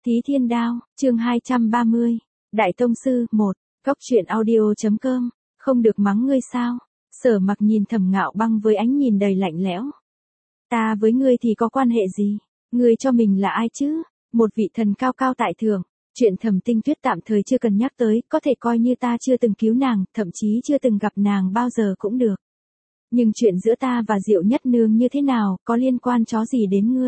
Thí Thiên Đao, chương 230, Đại Tông Sư, 1, Góc truyện audio.com, không được mắng ngươi sao? Sở Mặc nhìn Thẩm Ngạo Băng với ánh nhìn đầy lạnh lẽo. Ta với ngươi thì có quan hệ gì? Ngươi cho mình là ai chứ? Một vị thần cao cao tại thượng. Chuyện Thẩm Tinh Tuyết tạm thời chưa cần nhắc tới, có thể coi như ta chưa từng cứu nàng, thậm chí chưa từng gặp nàng bao giờ cũng được. Nhưng chuyện giữa ta và Diệu Nhất Nương như thế nào, có liên quan chó gì đến ngươi?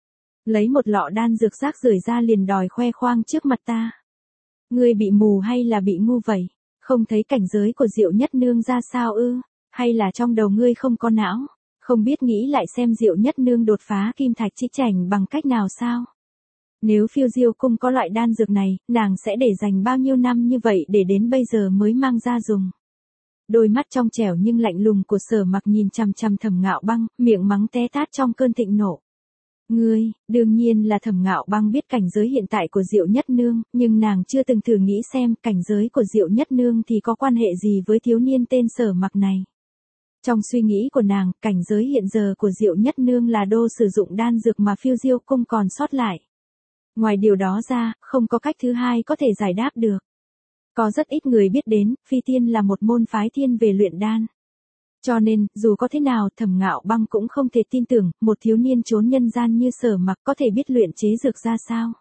Lấy một lọ đan dược rác rưởi ra liền đòi khoe khoang trước mặt ta. Ngươi bị mù hay là bị ngu vậy? Không thấy cảnh giới của Diệu Nhất Nương ra sao ư? Hay là trong đầu ngươi không có não? Không biết nghĩ lại xem Diệu Nhất Nương đột phá kim thạch chi chảnh bằng cách nào sao? Nếu Phiêu Diêu cung có loại đan dược này, nàng sẽ để dành bao nhiêu năm như vậy để đến bây giờ mới mang ra dùng. Đôi mắt trong trẻo nhưng lạnh lùng của Sở Mặc nhìn chằm chằm Thẩm Ngạo Băng, miệng mắng té tát trong cơn thịnh nộ. Ngươi, đương nhiên là Thẩm Ngạo Băng biết cảnh giới hiện tại của Diệu Nhất Nương, nhưng nàng chưa từng thử nghĩ xem cảnh giới của Diệu Nhất Nương thì có quan hệ gì với thiếu niên tên Sở Mặc này. Trong suy nghĩ của nàng, cảnh giới hiện giờ của Diệu Nhất Nương là đô sử dụng đan dược mà Phiêu Diêu cung còn sót lại. Ngoài điều đó ra, không có cách thứ hai có thể giải đáp được. Có rất ít người biết đến, Phi Tiên là một môn phái thiên về luyện đan. Cho nên, dù có thế nào, Thẩm Ngạo Băng cũng không thể tin tưởng, một thiếu niên trốn nhân gian như Sở Mặc có thể biết luyện chế dược ra sao.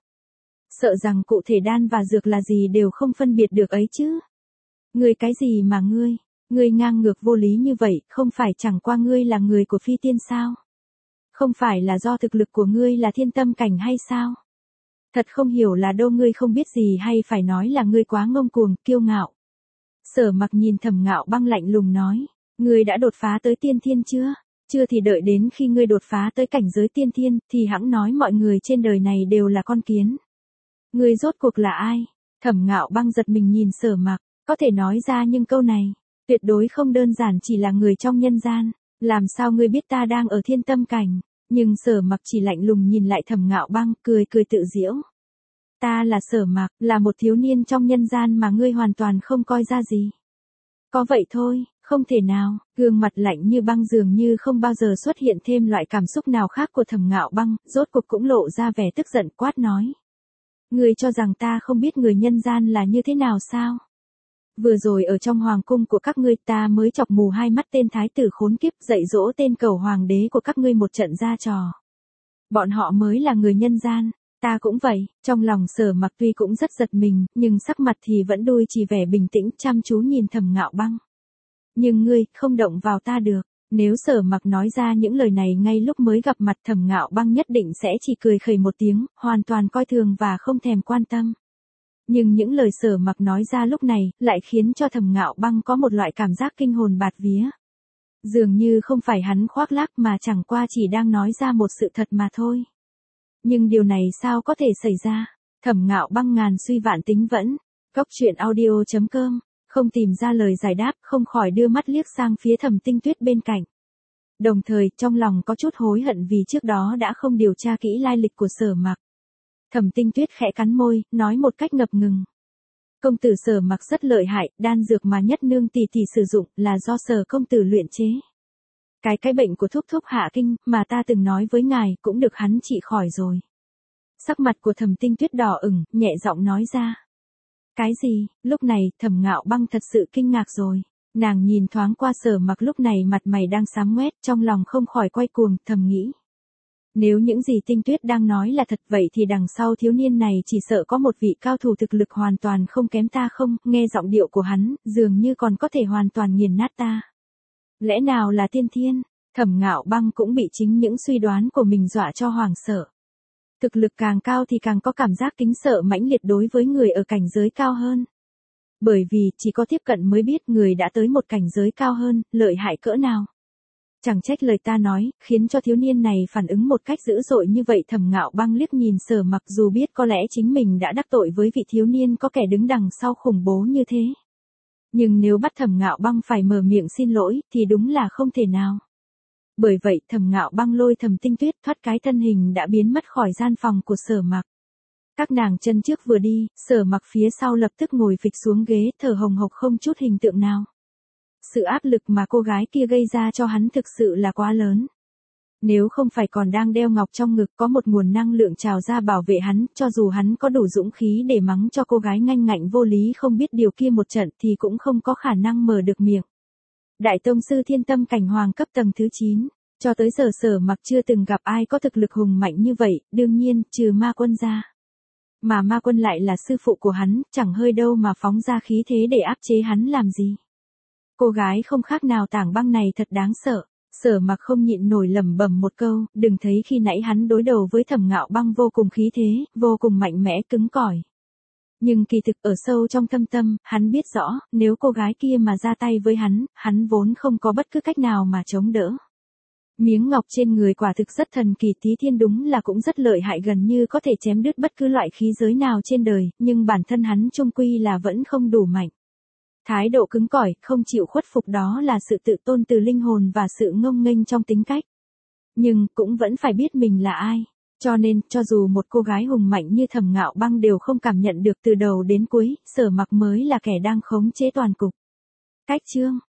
Sợ rằng cụ thể đan và dược là gì đều không phân biệt được ấy chứ. Ngươi cái gì mà ngươi ngang ngược vô lý như vậy, không phải chẳng qua ngươi là người của Phi Tiên sao? Không phải là do thực lực của ngươi là thiên tâm cảnh hay sao? Thật không hiểu là đâu ngươi không biết gì hay phải nói là ngươi quá ngông cuồng, kiêu ngạo. Sở Mặc nhìn Thẩm Ngạo Băng lạnh lùng nói, ngươi đã đột phá tới tiên thiên chưa? Chưa thì đợi đến khi ngươi đột phá tới cảnh giới tiên thiên, thì hẵng nói mọi người trên đời này đều là con kiến. Ngươi rốt cuộc là ai? Thẩm Ngạo Băng giật mình nhìn Sở Mặc, có thể nói ra những câu này, tuyệt đối không đơn giản chỉ là người trong nhân gian. Làm sao ngươi biết ta đang ở thiên tâm cảnh? Nhưng Sở Mặc chỉ lạnh lùng nhìn lại Thẩm Ngạo Băng, cười tự giễu. Ta là Sở Mặc, là một thiếu niên trong nhân gian mà ngươi hoàn toàn không coi ra gì. Có vậy thôi, không thể nào, gương mặt lạnh như băng dường như không bao giờ xuất hiện thêm loại cảm xúc nào khác của Thẩm Ngạo Băng, rốt cuộc cũng lộ ra vẻ tức giận quát nói. Ngươi cho rằng ta không biết người nhân gian là như thế nào sao? Vừa rồi ở trong hoàng cung của các ngươi ta mới chọc mù hai mắt tên thái tử khốn kiếp dạy dỗ tên cẩu hoàng đế của các ngươi một trận ra trò. Bọn họ mới là người nhân gian, ta cũng vậy, trong lòng Sở Mặc tuy cũng rất giật mình, nhưng sắc mặt thì vẫn đôi chỉ vẻ bình tĩnh chăm chú nhìn Thẩm Ngạo Băng. Nhưng ngươi, không động vào ta được, nếu Sở Mặc nói ra những lời này ngay lúc mới gặp mặt Thẩm Ngạo Băng nhất định sẽ chỉ cười khẩy một tiếng, hoàn toàn coi thường và không thèm quan tâm. Nhưng những lời Sở Mặc nói ra lúc này, lại khiến cho Thẩm Ngạo Băng có một loại cảm giác kinh hồn bạt vía. Dường như không phải hắn khoác lác mà chẳng qua chỉ đang nói ra một sự thật mà thôi. Nhưng điều này sao có thể xảy ra? Thẩm Ngạo Băng ngàn suy vạn tính vẫn. Góc truyện audio.com, không tìm ra lời giải đáp, không khỏi đưa mắt liếc sang phía Thẩm Tinh Tuyết bên cạnh. Đồng thời, trong lòng có chút hối hận vì trước đó đã không điều tra kỹ lai lịch của Sở Mặc. Thẩm Tinh Tuyết khẽ cắn môi, nói một cách ngập ngừng. Công tử Sở Mặc rất lợi hại, đan dược mà Nhất Nương tỷ tỷ sử dụng là do Sở công tử luyện chế. Cái bệnh của thúc thúc hạ kinh mà ta từng nói với ngài cũng được hắn trị khỏi rồi. Sắc mặt của Thẩm Tinh Tuyết đỏ ửng, nhẹ giọng nói ra. Cái gì? Lúc này, Thẩm Ngạo Băng thật sự kinh ngạc rồi. Nàng nhìn thoáng qua Sở Mặc lúc này mặt mày đang xám ngoét, trong lòng không khỏi quay cuồng, thầm nghĩ. Nếu những gì Tinh Tuyết đang nói là thật vậy thì đằng sau thiếu niên này chỉ sợ có một vị cao thủ thực lực hoàn toàn không kém ta không, nghe giọng điệu của hắn, dường như còn có thể hoàn toàn nghiền nát ta. Lẽ nào là tiên thiên? Thẩm Ngạo Băng cũng bị chính những suy đoán của mình dọa cho hoảng sợ. Thực lực càng cao thì càng có cảm giác kính sợ mãnh liệt đối với người ở cảnh giới cao hơn. Bởi vì chỉ có tiếp cận mới biết người đã tới một cảnh giới cao hơn, lợi hại cỡ nào. Chẳng trách lời ta nói, khiến cho thiếu niên này phản ứng một cách dữ dội như vậy. Thẩm Ngạo Băng liếc nhìn Sở Mặc dù biết có lẽ chính mình đã đắc tội với vị thiếu niên có kẻ đứng đằng sau khủng bố như thế. Nhưng nếu bắt Thẩm Ngạo Băng phải mở miệng xin lỗi thì đúng là không thể nào. Bởi vậy Thẩm Ngạo Băng lôi Thẩm Tinh Tuyết thoát cái thân hình đã biến mất khỏi gian phòng của Sở Mặc. Các nàng chân trước vừa đi, Sở Mặc phía sau lập tức ngồi phịch xuống ghế thở hồng hộc không chút hình tượng nào. Sự áp lực mà cô gái kia gây ra cho hắn thực sự là quá lớn. Nếu không phải còn đang đeo ngọc trong ngực có một nguồn năng lượng trào ra bảo vệ hắn, cho dù hắn có đủ dũng khí để mắng cho cô gái nganh ngạnh vô lý không biết điều kia một trận thì cũng không có khả năng mở được miệng. Đại tông sư thiên tâm cảnh hoàng cấp tầng thứ 9, cho tới giờ Sở Mặc chưa từng gặp ai có thực lực hùng mạnh như vậy, đương nhiên, trừ ma quân ra. Mà ma quân lại là sư phụ của hắn, chẳng hơi đâu mà phóng ra khí thế để áp chế hắn làm gì. Cô gái không khác nào tảng băng này thật đáng sợ. Sở Mặc không nhịn nổi lẩm bẩm một câu, đừng thấy khi nãy hắn đối đầu với Thẩm Ngạo Băng vô cùng khí thế, vô cùng mạnh mẽ cứng cỏi. Nhưng kỳ thực ở sâu trong thâm tâm, hắn biết rõ, nếu cô gái kia mà ra tay với hắn vốn không có bất cứ cách nào mà chống đỡ. Miếng ngọc trên người quả thực rất thần kỳ, Tí Thiên đúng là cũng rất lợi hại, gần như có thể chém đứt bất cứ loại khí giới nào trên đời, nhưng bản thân hắn chung quy là vẫn không đủ mạnh. Thái độ cứng cỏi, không chịu khuất phục đó là sự tự tôn từ linh hồn và sự ngông nghênh trong tính cách. Nhưng, cũng vẫn phải biết mình là ai. Cho nên, cho dù một cô gái hùng mạnh như Thẩm Ngạo Băng đều không cảm nhận được từ đầu đến cuối, Sở Mặc mới là kẻ đang khống chế toàn cục. Cách chương